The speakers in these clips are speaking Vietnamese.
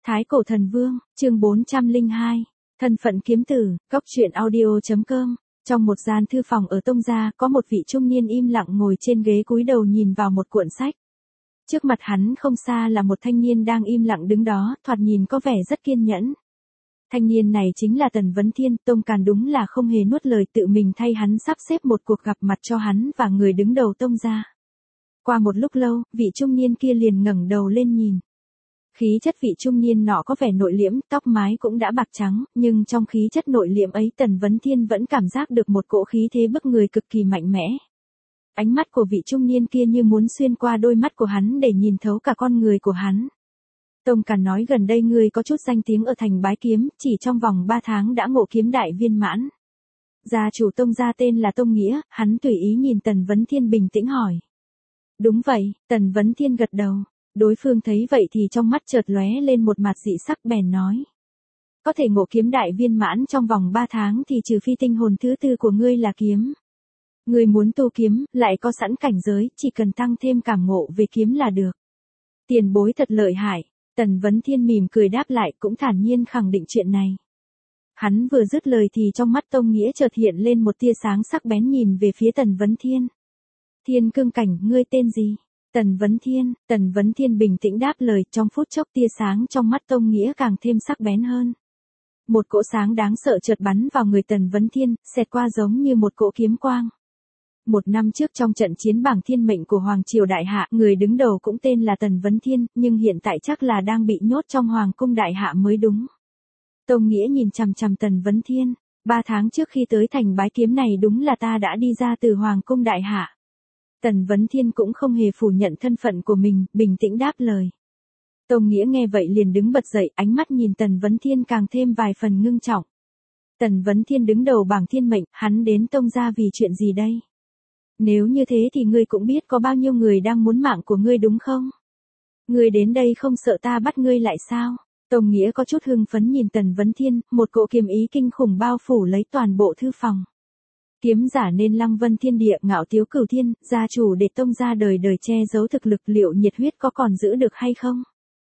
Thái Cổ Thần Vương, chương 402, thân phận kiếm tử, Cóc truyện audio.com. Trong một gian thư phòng ở Tông gia, có một vị trung niên im lặng ngồi trên ghế cúi đầu nhìn vào một cuộn sách. Trước mặt hắn không xa là một thanh niên đang im lặng đứng đó, thoạt nhìn có vẻ rất kiên nhẫn. Thanh niên này chính là Tần Vấn Thiên. Tông Càn đúng là không hề nuốt lời, tự mình thay hắn sắp xếp một cuộc gặp mặt cho hắn và người đứng đầu Tông gia. Qua một lúc lâu, vị trung niên kia liền ngẩng đầu lên nhìn. Khí chất vị trung niên nọ có vẻ nội liễm, tóc mái cũng đã bạc trắng, nhưng trong khí chất nội liễm ấy Tần Vấn Thiên vẫn cảm giác được một cỗ khí thế bức người cực kỳ mạnh mẽ. Ánh mắt của vị trung niên kia như muốn xuyên qua đôi mắt của hắn để nhìn thấu cả con người của hắn. Tông Càn nói gần đây ngươi có chút danh tiếng ở thành Bái Kiếm, chỉ trong vòng 3 tháng đã ngộ kiếm đại viên mãn. Gia chủ Tông gia tên là Tông Nghĩa, hắn tùy ý nhìn Tần Vấn Thiên bình tĩnh hỏi. Đúng vậy, Tần Vấn Thiên gật đầu. Đối phương thấy vậy thì trong mắt chợt lóe lên một mặt dị sắc bèn nói. Có thể ngộ kiếm đại viên mãn trong vòng 3 tháng thì trừ phi tinh hồn thứ tư của ngươi là kiếm. Ngươi muốn tu kiếm, lại có sẵn cảnh giới, chỉ cần tăng thêm cảm ngộ về kiếm là được. Tiền bối thật lợi hại, Tần Vấn Thiên mỉm cười đáp lại cũng thản nhiên khẳng định chuyện này. Hắn vừa dứt lời thì trong mắt Tông Nghĩa chợt hiện lên một tia sáng sắc bén nhìn về phía Tần Vấn Thiên. Thiên Cương Cảnh, ngươi tên gì? Tần Vấn Thiên bình tĩnh đáp lời, trong phút chốc tia sáng trong mắt Tông Nghĩa càng thêm sắc bén hơn. Một cỗ sáng đáng sợ chợt bắn vào người Tần Vấn Thiên, xẹt qua giống như một cỗ kiếm quang. Một năm trước trong trận chiến bảng thiên mệnh của Hoàng Triều Đại Hạ, người đứng đầu cũng tên là Tần Vấn Thiên, nhưng hiện tại chắc là đang bị nhốt trong Hoàng cung Đại Hạ mới đúng. Tông Nghĩa nhìn chằm chằm Tần Vấn Thiên, 3 tháng trước khi tới thành Bái Kiếm này đúng là ta đã đi ra từ Hoàng cung Đại Hạ. Tần Vấn Thiên cũng không hề phủ nhận thân phận của mình, bình tĩnh đáp lời. Tông Nghĩa nghe vậy liền đứng bật dậy, ánh mắt nhìn Tần Vấn Thiên càng thêm vài phần ngưng trọng. Tần Vấn Thiên đứng đầu bảng thiên mệnh, hắn đến Tông gia vì chuyện gì đây? Nếu như thế thì ngươi cũng biết có bao nhiêu người đang muốn mạng của ngươi đúng không? Ngươi đến đây không sợ ta bắt ngươi lại sao? Tông Nghĩa có chút hưng phấn nhìn Tần Vấn Thiên, một cỗ kiếm ý kinh khủng bao phủ lấy toàn bộ thư phòng. Kiếm giả nên lăng vân thiên địa, ngạo tiếu cửu thiên, gia chủ để Tông gia đời đời che giấu thực lực, liệu nhiệt huyết có còn giữ được hay không?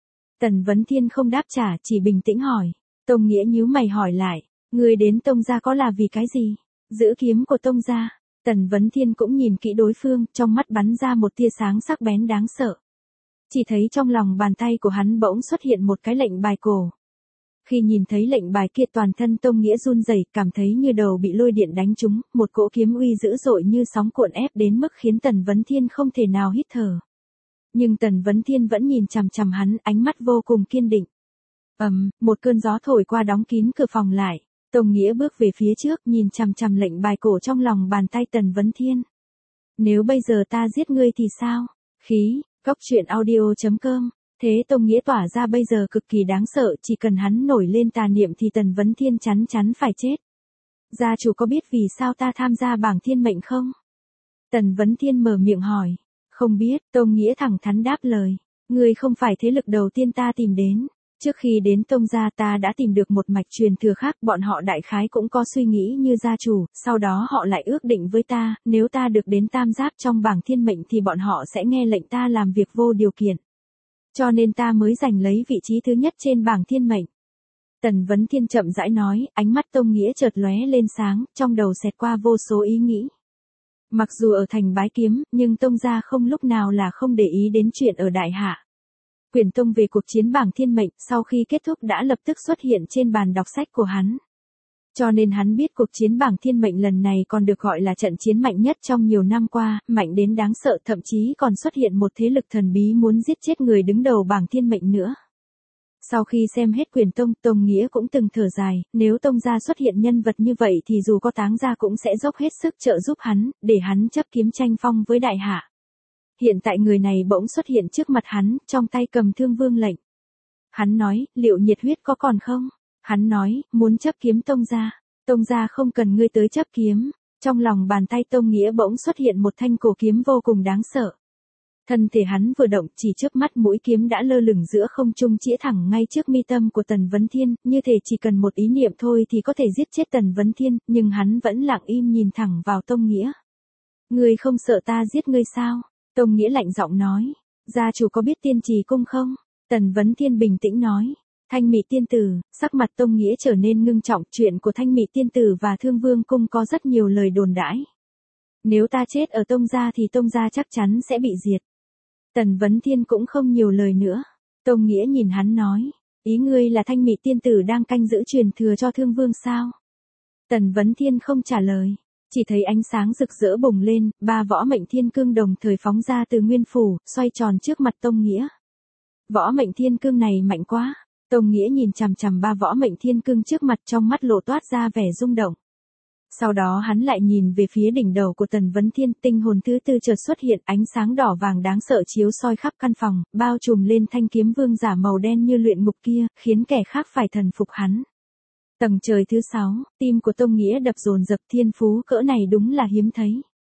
Tần Vấn Thiên không đáp trả, chỉ bình tĩnh hỏi. Tông Nghĩa nhíu mày hỏi lại, ngươi đến Tông gia có là vì cái gì? Giữ kiếm của Tông gia. Tần Vấn Thiên cũng nhìn kỹ đối phương, trong mắt bắn ra một tia sáng sắc bén đáng sợ. Chỉ thấy trong lòng bàn tay của hắn bỗng xuất hiện một cái lệnh bài cổ. Khi nhìn thấy lệnh bài kia toàn thân Tông Nghĩa run rẩy, cảm thấy như đầu bị lôi điện đánh trúng, một cỗ kiếm uy dữ dội như sóng cuộn ép đến mức khiến Tần Vấn Thiên không thể nào hít thở. Nhưng Tần Vấn Thiên vẫn nhìn chằm chằm hắn, ánh mắt vô cùng kiên định. Một cơn gió thổi qua đóng kín cửa phòng lại. Tông Nghĩa bước về phía trước, nhìn chằm chằm lệnh bài cổ trong lòng bàn tay Tần Vấn Thiên. Nếu bây giờ ta giết ngươi thì sao? Khí, Cóc truyện audio.com. Thế Tông Nghĩa tỏa ra bây giờ cực kỳ đáng sợ, chỉ cần hắn nổi lên tà niệm thì Tần Vấn Thiên chắn chắn phải chết. Gia chủ có biết vì sao ta tham gia bảng thiên mệnh không? Tần Vấn Thiên mở miệng hỏi. Không biết, Tông Nghĩa thẳng thắn đáp lời. Ngươi không phải thế lực đầu tiên ta tìm đến. Trước khi đến Tông gia ta đã tìm được một mạch truyền thừa khác, bọn họ đại khái cũng có suy nghĩ như gia chủ, sau đó họ lại ước định với ta, nếu ta được đến tam giáp trong bảng thiên mệnh thì bọn họ sẽ nghe lệnh ta làm việc vô điều kiện. Cho nên ta mới giành lấy vị trí thứ nhất trên bảng thiên mệnh. Tần Vấn Thiên chậm rãi nói, ánh mắt Tông Nghĩa chợt lóe lên sáng, trong đầu xẹt qua vô số ý nghĩ. Mặc dù ở thành Bái Kiếm, nhưng Tông gia không lúc nào là không để ý đến chuyện ở Đại Hạ. Quyển tông về cuộc chiến bảng thiên mệnh sau khi kết thúc đã lập tức xuất hiện trên bàn đọc sách của hắn. Cho nên hắn biết cuộc chiến bảng thiên mệnh lần này còn được gọi là trận chiến mạnh nhất trong nhiều năm qua, mạnh đến đáng sợ, thậm chí còn xuất hiện một thế lực thần bí muốn giết chết người đứng đầu bảng thiên mệnh nữa. Sau khi xem hết quyển tông, Tông Nghĩa cũng từng thở dài, nếu Tông gia xuất hiện nhân vật như vậy thì dù có táng gia cũng sẽ dốc hết sức trợ giúp hắn, để hắn chấp kiếm tranh phong với Đại Hạ. Hiện tại người này bỗng xuất hiện trước mặt hắn, trong tay cầm Thương Vương lệnh. Hắn nói, liệu nhiệt huyết có còn không? Hắn nói, muốn chấp kiếm Tông gia không cần ngươi tới chấp kiếm. Trong lòng bàn tay Tông Nghĩa bỗng xuất hiện một thanh cổ kiếm vô cùng đáng sợ. Thân thể hắn vừa động, chỉ chớp mắt mũi kiếm đã lơ lửng giữa không trung chĩa thẳng ngay trước mi tâm của Tần Vấn Thiên, như thể chỉ cần một ý niệm thôi thì có thể giết chết Tần Vấn Thiên, nhưng hắn vẫn lặng im nhìn thẳng vào Tông Nghĩa. Ngươi không sợ ta giết ngươi sao? Tông Nghĩa lạnh giọng nói. Gia chủ có biết Tiên Trì Cung không? Tần Vấn Thiên bình tĩnh nói. Thanh Mị Tiên Tử, sắc mặt Tông Nghĩa trở nên ngưng trọng, chuyện của Thanh Mị Tiên Tử và Thương Vương Cung có rất nhiều lời đồn đãi. Nếu ta chết ở Tông gia thì Tông gia chắc chắn sẽ bị diệt. Tần Vấn Thiên cũng không nhiều lời nữa. Tông Nghĩa nhìn hắn nói, ý ngươi là Thanh Mị Tiên Tử đang canh giữ truyền thừa cho Thương Vương sao? Tần Vấn Thiên không trả lời, chỉ thấy ánh sáng rực rỡ bùng lên, 3 võ mệnh thiên cương đồng thời phóng ra từ nguyên phủ, xoay tròn trước mặt Tông Nghĩa. Võ mệnh thiên cương này mạnh quá. Tông Nghĩa nhìn chằm chằm 3 võ mệnh thiên cương trước mặt, trong mắt lộ toát ra vẻ rung động. Sau đó hắn lại nhìn về phía đỉnh đầu của Tần Vấn Thiên, tinh hồn thứ tư chợt xuất hiện, ánh sáng đỏ vàng đáng sợ chiếu soi khắp căn phòng, bao trùm lên thanh kiếm vương giả màu đen như luyện ngục kia, khiến kẻ khác phải thần phục hắn. Tầng trời thứ 6, tim của Tông Nghĩa đập dồn dập, thiên phú cỡ này đúng là hiếm thấy.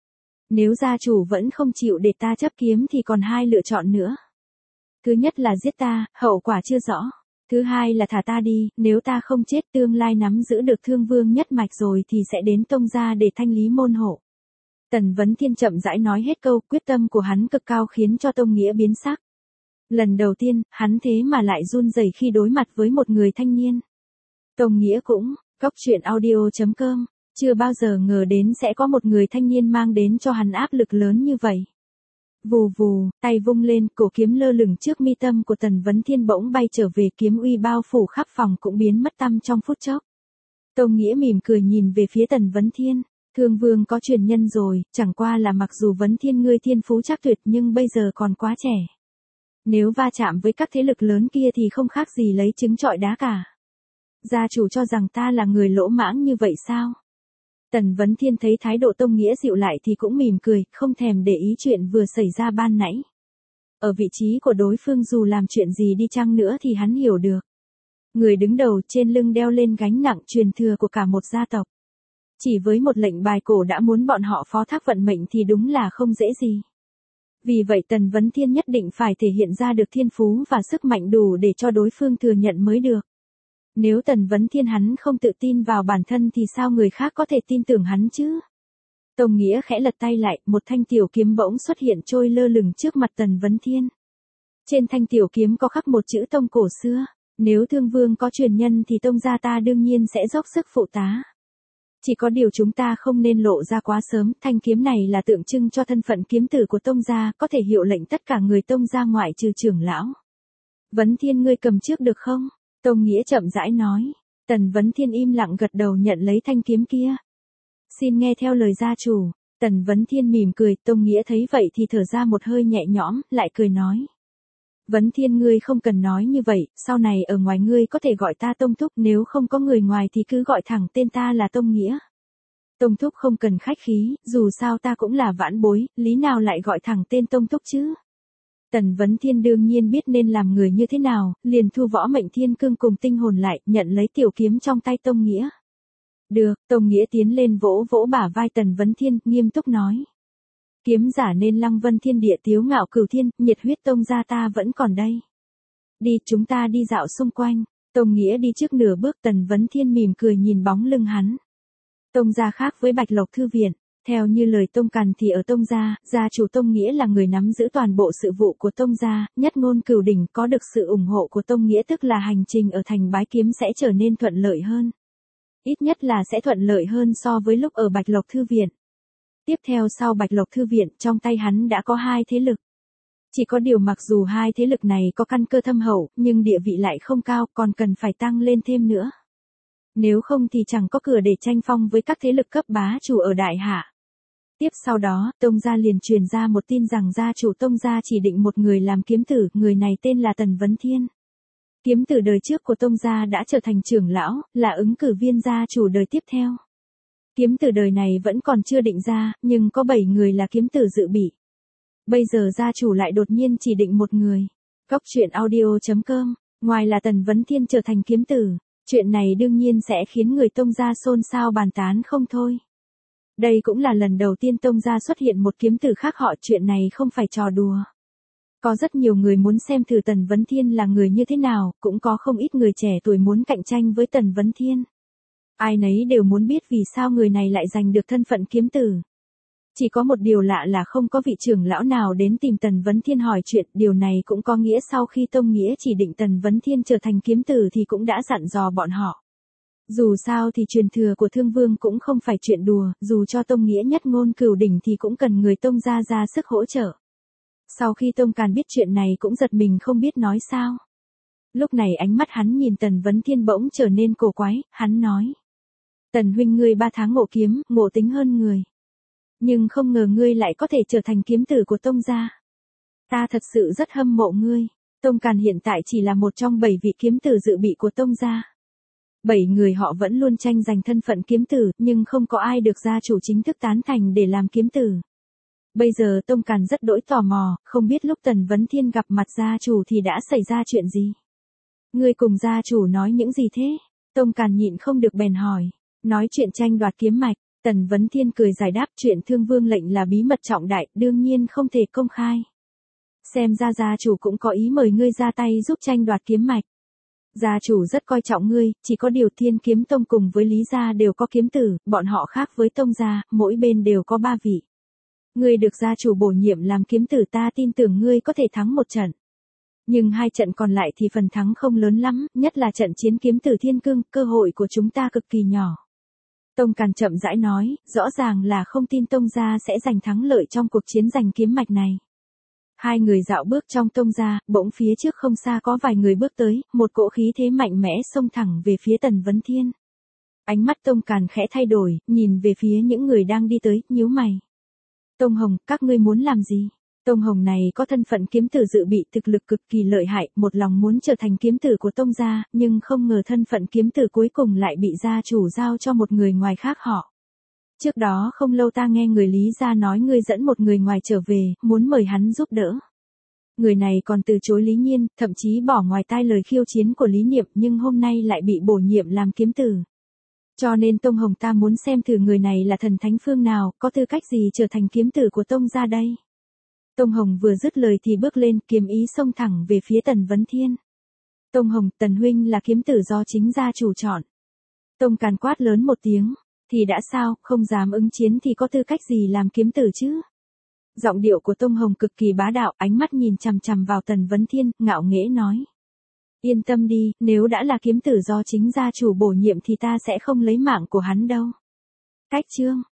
Nếu gia chủ vẫn không chịu để ta chấp kiếm thì còn 2 lựa chọn nữa. Thứ nhất là giết ta, hậu quả chưa rõ. Thứ hai là thả ta đi, nếu ta không chết tương lai nắm giữ được Thương Vương nhất mạch rồi thì sẽ đến Tông gia để thanh lý môn hộ. Tần Vấn Thiên chậm rãi nói hết câu, quyết tâm của hắn cực cao khiến cho Tông Nghĩa biến sắc. Lần đầu tiên, hắn thế mà lại run rẩy khi đối mặt với một người thanh niên. Tông Nghĩa cũng, coctruyện.audio.com, chưa bao giờ ngờ đến sẽ có một người thanh niên mang đến cho hắn áp lực lớn như vậy. Vù vù, tay vung lên, cổ kiếm lơ lửng trước mi tâm của Tần Vấn Thiên bỗng bay trở về, kiếm uy bao phủ khắp phòng cũng biến mất tăm trong phút chốc. Tông Nghĩa mỉm cười nhìn về phía Tần Vấn Thiên, Thương Vương có truyền nhân rồi, chẳng qua là mặc dù Vấn Thiên ngươi thiên phú chắc tuyệt nhưng bây giờ còn quá trẻ. Nếu va chạm với các thế lực lớn kia thì không khác gì lấy trứng trọi đá cả. Gia chủ cho rằng ta là người lỗ mãng như vậy sao? Tần Vấn Thiên thấy thái độ Tông Nghĩa dịu lại thì cũng mỉm cười, không thèm để ý chuyện vừa xảy ra ban nãy. Ở vị trí của đối phương dù làm chuyện gì đi chăng nữa thì hắn hiểu được. Người đứng đầu trên lưng đeo lên gánh nặng truyền thừa của cả một gia tộc. Chỉ với một lệnh bài cổ đã muốn bọn họ phó thác vận mệnh thì đúng là không dễ gì. Vì vậy Tần Vấn Thiên nhất định phải thể hiện ra được thiên phú và sức mạnh đủ để cho đối phương thừa nhận mới được. Nếu Tần Vấn Thiên hắn không tự tin vào bản thân thì sao người khác có thể tin tưởng hắn chứ? Tông Nghĩa khẽ lật tay lại, một thanh tiểu kiếm bỗng xuất hiện trôi lơ lửng trước mặt Tần Vấn Thiên. Trên thanh tiểu kiếm có khắc một chữ Tông cổ xưa, nếu Thương Vương có truyền nhân thì Tông gia ta đương nhiên sẽ dốc sức phụ tá. Chỉ có điều chúng ta không nên lộ ra quá sớm, thanh kiếm này là tượng trưng cho thân phận kiếm tử của Tông gia, có thể hiệu lệnh tất cả người Tông gia ngoại trừ trưởng lão. Vấn Thiên ngươi cầm trước được không? Tông Nghĩa chậm rãi nói. Tần Vấn Thiên im lặng gật đầu nhận lấy thanh kiếm kia. Xin nghe theo lời gia chủ. Tần Vấn Thiên mỉm cười, Tông Nghĩa thấy vậy thì thở ra một hơi nhẹ nhõm, lại cười nói. Vấn Thiên ngươi không cần nói như vậy, sau này ở ngoài ngươi có thể gọi ta Tông Thúc, nếu không có người ngoài thì cứ gọi thẳng tên ta là Tông Nghĩa. Tông Thúc không cần khách khí, dù sao ta cũng là vãn bối, lý nào lại gọi thẳng tên Tông Thúc chứ? Tần Vấn Thiên đương nhiên biết nên làm người như thế nào, liền thu võ mệnh thiên cương cùng tinh hồn lại, nhận lấy tiểu kiếm trong tay Tông Nghĩa. Được, Tông Nghĩa tiến lên vỗ vỗ bả vai Tần Vấn Thiên, nghiêm túc nói. Kiếm giả nên lăng vân thiên địa tiếu ngạo cửu thiên, nhiệt huyết Tông gia ta vẫn còn đây. Đi, chúng ta đi dạo xung quanh. Tông Nghĩa đi trước nửa bước, Tần Vấn Thiên mỉm cười nhìn bóng lưng hắn. Tông gia khác với Bạch Lộc Thư Viện. Theo như lời Tông Càn thì ở Tông gia, gia chủ Tông Nghĩa là người nắm giữ toàn bộ sự vụ của Tông gia, nhất ngôn cửu đỉnh, có được sự ủng hộ của Tông Nghĩa tức là hành trình ở thành Bái Kiếm sẽ trở nên thuận lợi hơn. Ít nhất là sẽ thuận lợi hơn so với lúc ở Bạch Lộc Thư Viện. Tiếp theo sau Bạch Lộc Thư Viện, trong tay hắn đã có 2 thế lực. Chỉ có điều mặc dù 2 thế lực này có căn cơ thâm hậu, nhưng địa vị lại không cao, còn cần phải tăng lên thêm nữa. Nếu không thì chẳng có cửa để tranh phong với các thế lực cấp bá chủ ở Đại Hạ. Tiếp sau đó, Tông gia liền truyền ra một tin rằng gia chủ Tông gia chỉ định một người làm kiếm tử, người này tên là Tần Vấn Thiên. Kiếm tử đời trước của Tông gia đã trở thành trưởng lão, là ứng cử viên gia chủ đời tiếp theo. Kiếm tử đời này vẫn còn chưa định ra, nhưng có 7 người là kiếm tử dự bị. Bây giờ gia chủ lại đột nhiên chỉ định một người. Coctruyện.audio.com, ngoài là Tần Vấn Thiên trở thành kiếm tử, chuyện này đương nhiên sẽ khiến người Tông gia xôn xao bàn tán không thôi. Đây cũng là lần đầu tiên Tông gia xuất hiện một kiếm tử khác họ, chuyện này không phải trò đùa. Có rất nhiều người muốn xem thử Tần Vấn Thiên là người như thế nào, cũng có không ít người trẻ tuổi muốn cạnh tranh với Tần Vấn Thiên. Ai nấy đều muốn biết vì sao người này lại giành được thân phận kiếm tử. Chỉ có một điều lạ là không có vị trưởng lão nào đến tìm Tần Vấn Thiên hỏi chuyện, điều này cũng có nghĩa sau khi Tông Nghĩa chỉ định Tần Vấn Thiên trở thành kiếm tử thì cũng đã dặn dò bọn họ. Dù sao thì truyền thừa của Thương Vương cũng không phải chuyện đùa, dù cho Tông Nghĩa nhất ngôn cửu đỉnh thì cũng cần người Tông ra sức hỗ trợ. Sau khi Tông Càn biết chuyện này cũng giật mình không biết nói sao. Lúc này ánh mắt hắn nhìn Tần Vấn Thiên bỗng trở nên cổ quái, hắn nói. Tần huynh ngươi 3 tháng ngộ kiếm, ngộ tính hơn người. Nhưng không ngờ ngươi lại có thể trở thành kiếm tử của Tông gia. Ta thật sự rất hâm mộ ngươi. Tông Càn hiện tại chỉ là một trong 7 vị kiếm tử dự bị của Tông gia. 7 người họ vẫn luôn tranh giành thân phận kiếm tử, nhưng không có ai được gia chủ chính thức tán thành để làm kiếm tử. Bây giờ Tông Càn rất đỗi tò mò, không biết lúc Tần Vấn Thiên gặp mặt gia chủ thì đã xảy ra chuyện gì. Ngươi cùng gia chủ nói những gì thế? Tông Càn nhịn không được bèn hỏi. Nói chuyện tranh đoạt kiếm mạch. Tần Vấn Thiên cười giải đáp chuyện Thương Vương lệnh là bí mật trọng đại, đương nhiên không thể công khai. Xem ra gia chủ cũng có ý mời ngươi ra tay giúp tranh đoạt kiếm mạch. Gia chủ rất coi trọng ngươi, chỉ có điều Thiên Kiếm Tông cùng với Lý gia đều có kiếm tử, bọn họ khác với Tông gia, mỗi bên đều có 3 vị. Ngươi được gia chủ bổ nhiệm làm kiếm tử, ta tin tưởng ngươi có thể thắng một trận. Nhưng 2 trận còn lại thì phần thắng không lớn lắm, nhất là trận chiến kiếm tử Thiên Cương, cơ hội của chúng ta cực kỳ nhỏ. Tông Càn chậm rãi nói, rõ ràng là không tin Tông gia sẽ giành thắng lợi trong cuộc chiến giành kiếm mạch này. 2 người dạo bước trong Tông gia, bỗng phía trước không xa có vài người bước tới, một cỗ khí thế mạnh mẽ xông thẳng về phía Tần Vấn Thiên. Ánh mắt Tông Càn khẽ thay đổi, nhìn về phía những người đang đi tới, nhíu mày. Tông Hồng, các ngươi muốn làm gì? Tông Hồng này có thân phận kiếm tử dự bị, thực lực cực kỳ lợi hại, một lòng muốn trở thành kiếm tử của Tông gia, nhưng không ngờ thân phận kiếm tử cuối cùng lại bị gia chủ giao cho một người ngoài khác họ. Trước đó không lâu ta nghe người Lý gia nói ngươi dẫn một người ngoài trở về, muốn mời hắn giúp đỡ. Người này còn từ chối Lý Nhiên, thậm chí bỏ ngoài tai lời khiêu chiến của Lý Niệm, nhưng hôm nay lại bị bổ nhiệm làm kiếm tử. Cho nên Tông Hồng ta muốn xem thử người này là thần thánh phương nào, có tư cách gì trở thành kiếm tử của Tông gia đây. Tông Hồng vừa dứt lời thì bước lên, kiếm ý xông thẳng về phía Tần Vấn Thiên. Tông Hồng, Tần huynh là kiếm tử do chính gia chủ chọn. Tông Càn quát lớn một tiếng, thì đã sao, không dám ứng chiến thì có tư cách gì làm kiếm tử chứ? Giọng điệu của Tông Hồng cực kỳ bá đạo, ánh mắt nhìn chằm chằm vào Tần Vấn Thiên, ngạo nghễ nói. Yên tâm đi, nếu đã là kiếm tử do chính gia chủ bổ nhiệm thì ta sẽ không lấy mạng của hắn đâu. Cách chương.